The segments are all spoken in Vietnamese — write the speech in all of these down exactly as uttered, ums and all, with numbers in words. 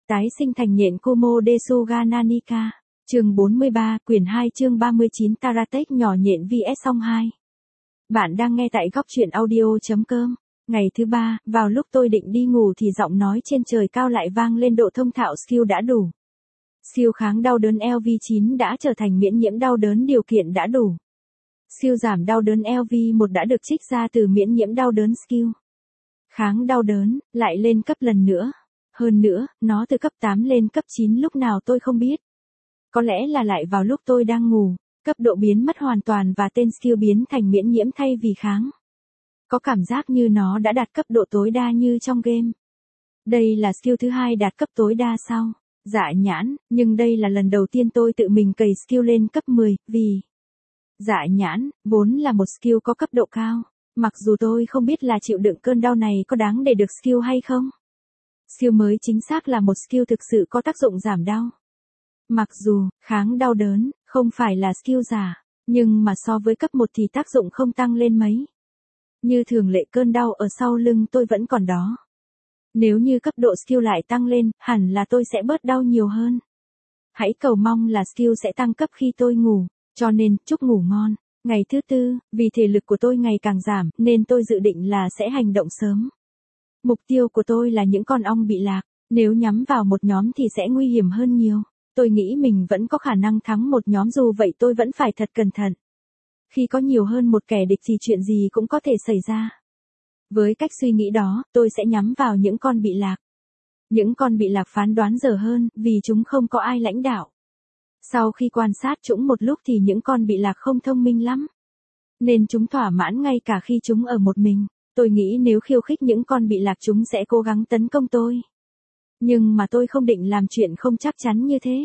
Tái sinh thành nhện Kumo Desuga Nanika. Chương bốn mươi ba, quyển hai chương ba mươi chín Taratech nhỏ nhện vs Song hai. Bạn đang nghe tại góc truyện audio.com. Ngày thứ ba, vào lúc tôi định đi ngủ thì giọng nói trên trời cao lại vang lên độ thông thạo skill đã đủ. Siêu kháng đau đớn L V chín đã trở thành miễn nhiễm đau đớn điều kiện đã đủ. Siêu giảm đau đớn L V một đã được trích ra từ miễn nhiễm đau đớn skill. Kháng đau đớn, lại lên cấp lần nữa. Hơn nữa, nó từ cấp tám lên cấp chín lúc nào tôi không biết. Có lẽ là lại vào lúc tôi đang ngủ, cấp độ biến mất hoàn toàn và tên skill biến thành miễn nhiễm thay vì kháng. Có cảm giác như nó đã đạt cấp độ tối đa như trong game. Đây là skill thứ hai đạt cấp tối đa sau. Dạ nhãn, nhưng đây là lần đầu tiên tôi tự mình cày skill lên cấp mười, vì dạ nhãn, vốn là một skill có cấp độ cao. Mặc dù tôi không biết là chịu đựng cơn đau này có đáng để được skill hay không. Skill mới chính xác là một skill thực sự có tác dụng giảm đau. Mặc dù, kháng đau đớn, không phải là skill giả, nhưng mà so với cấp một thì tác dụng không tăng lên mấy. Như thường lệ cơn đau ở sau lưng tôi vẫn còn đó. Nếu như cấp độ skill lại tăng lên, hẳn là tôi sẽ bớt đau nhiều hơn. Hãy cầu mong là skill sẽ tăng cấp khi tôi ngủ, cho nên, chúc ngủ ngon. Ngày thứ tư, vì thể lực của tôi ngày càng giảm, nên tôi dự định là sẽ hành động sớm. Mục tiêu của tôi là những con ong bị lạc, nếu nhắm vào một nhóm thì sẽ nguy hiểm hơn nhiều. Tôi nghĩ mình vẫn có khả năng thắng một nhóm dù vậy tôi vẫn phải thật cẩn thận. Khi có nhiều hơn một kẻ địch thì chuyện gì cũng có thể xảy ra. Với cách suy nghĩ đó, tôi sẽ nhắm vào những con bị lạc. Những con bị lạc phán đoán dở hơn, vì chúng không có ai lãnh đạo. Sau khi quan sát chúng một lúc thì những con bị lạc không thông minh lắm. Nên chúng thỏa mãn ngay cả khi chúng ở một mình. Tôi nghĩ nếu khiêu khích những con bị lạc chúng sẽ cố gắng tấn công tôi. Nhưng mà tôi không định làm chuyện không chắc chắn như thế.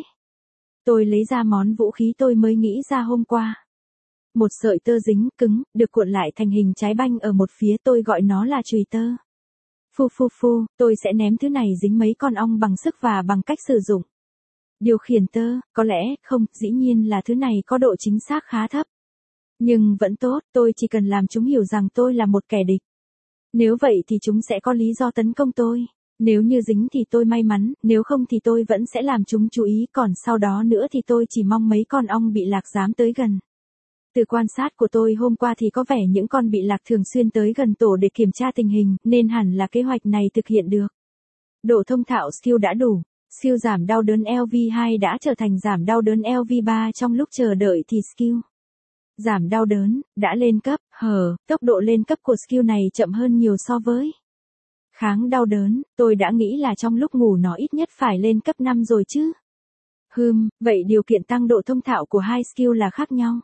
Tôi lấy ra món vũ khí tôi mới nghĩ ra hôm qua. Một sợi tơ dính, cứng, được cuộn lại thành hình trái banh ở một phía, tôi gọi nó là chùy tơ. Phu phu phu, tôi sẽ ném thứ này dính mấy con ong bằng sức và bằng cách sử dụng điều khiển tơ, có lẽ, không, dĩ nhiên là thứ này có độ chính xác khá thấp. Nhưng vẫn tốt, tôi chỉ cần làm chúng hiểu rằng tôi là một kẻ địch. Nếu vậy thì chúng sẽ có lý do tấn công tôi. Nếu như dính thì tôi may mắn, nếu không thì tôi vẫn sẽ làm chúng chú ý, còn sau đó nữa thì tôi chỉ mong mấy con ong bị lạc dám tới gần. Từ quan sát của tôi hôm qua thì có vẻ những con bị lạc thường xuyên tới gần tổ để kiểm tra tình hình, nên hẳn là kế hoạch này thực hiện được. Độ thông thạo skill đã đủ, siêu giảm đau đớn L V hai đã trở thành giảm đau đớn L V ba trong lúc chờ đợi thì skill giảm đau đớn đã lên cấp, hờ, tốc độ lên cấp của skill này chậm hơn nhiều so với kháng đau đớn, tôi đã nghĩ là trong lúc ngủ nó ít nhất phải lên cấp năm rồi chứ. Hừm, vậy điều kiện tăng độ thông thạo của hai skill là khác nhau.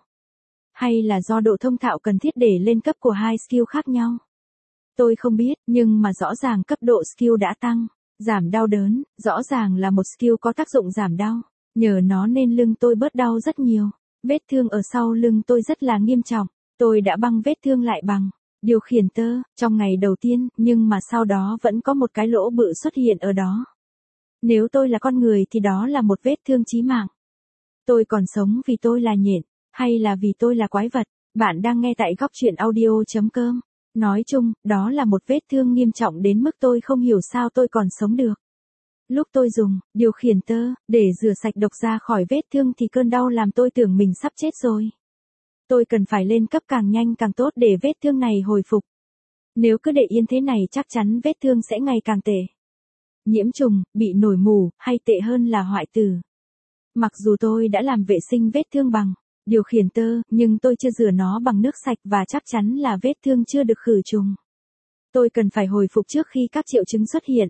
Hay là do độ thông thạo cần thiết để lên cấp của hai skill khác nhau? Tôi không biết, nhưng mà rõ ràng cấp độ skill đã tăng. Giảm đau đớn, rõ ràng là một skill có tác dụng giảm đau. Nhờ nó nên lưng tôi bớt đau rất nhiều. Vết thương ở sau lưng tôi rất là nghiêm trọng. Tôi đã băng vết thương lại bằng điều khiển tơ, trong ngày đầu tiên, nhưng mà sau đó vẫn có một cái lỗ bự xuất hiện ở đó. Nếu tôi là con người thì đó là một vết thương chí mạng. Tôi còn sống vì tôi là nhện, hay là vì tôi là quái vật? Bạn đang nghe tại góc truyện audio.com. Nói chung, đó là một vết thương nghiêm trọng đến mức tôi không hiểu sao tôi còn sống được. Lúc tôi dùng điều khiển tơ để rửa sạch độc ra khỏi vết thương thì cơn đau làm tôi tưởng mình sắp chết rồi. Tôi cần phải lên cấp càng nhanh càng tốt để vết thương này hồi phục. Nếu cứ để yên thế này chắc chắn vết thương sẽ ngày càng tệ. Nhiễm trùng, bị nổi mù, hay tệ hơn là hoại tử. Mặc dù tôi đã làm vệ sinh vết thương bằng điều khiển tơ, nhưng tôi chưa rửa nó bằng nước sạch và chắc chắn là vết thương chưa được khử trùng. Tôi cần phải hồi phục trước khi các triệu chứng xuất hiện.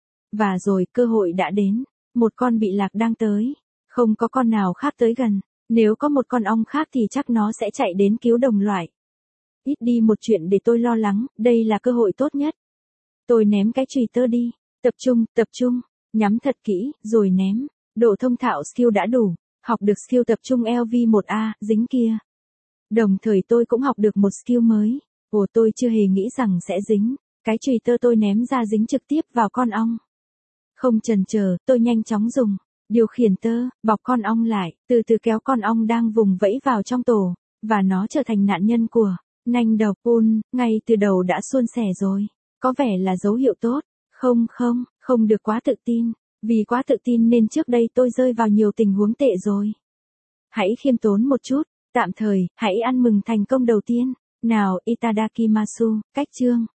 Và rồi, cơ hội đã đến. Một con bị lạc đang tới. Không có con nào khác tới gần. Nếu có một con ong khác thì chắc nó sẽ chạy đến cứu đồng loại. Ít đi một chuyện để tôi lo lắng, đây là cơ hội tốt nhất. Tôi ném cái chùy tơ đi. Tập trung, tập trung. Nhắm thật kỹ, rồi ném. Độ thông thạo skill đã đủ. Học được skill tập trung L V một A, dính kia. Đồng thời tôi cũng học được một skill mới. Ồ, tôi chưa hề nghĩ rằng sẽ dính. Cái chùy tơ tôi ném ra dính trực tiếp vào con ong. Không chần chờ, tôi nhanh chóng dùng điều khiển tơ, bọc con ong lại, từ từ kéo con ong đang vùng vẫy vào trong tổ, và nó trở thành nạn nhân của nanh độc. Ôn, ngay từ đầu đã suôn sẻ rồi. Có vẻ là dấu hiệu tốt. Không không, không được quá tự tin. Vì quá tự tin nên trước đây tôi rơi vào nhiều tình huống tệ rồi. Hãy khiêm tốn một chút, tạm thời, hãy ăn mừng thành công đầu tiên. Nào, itadakimasu, cách chương.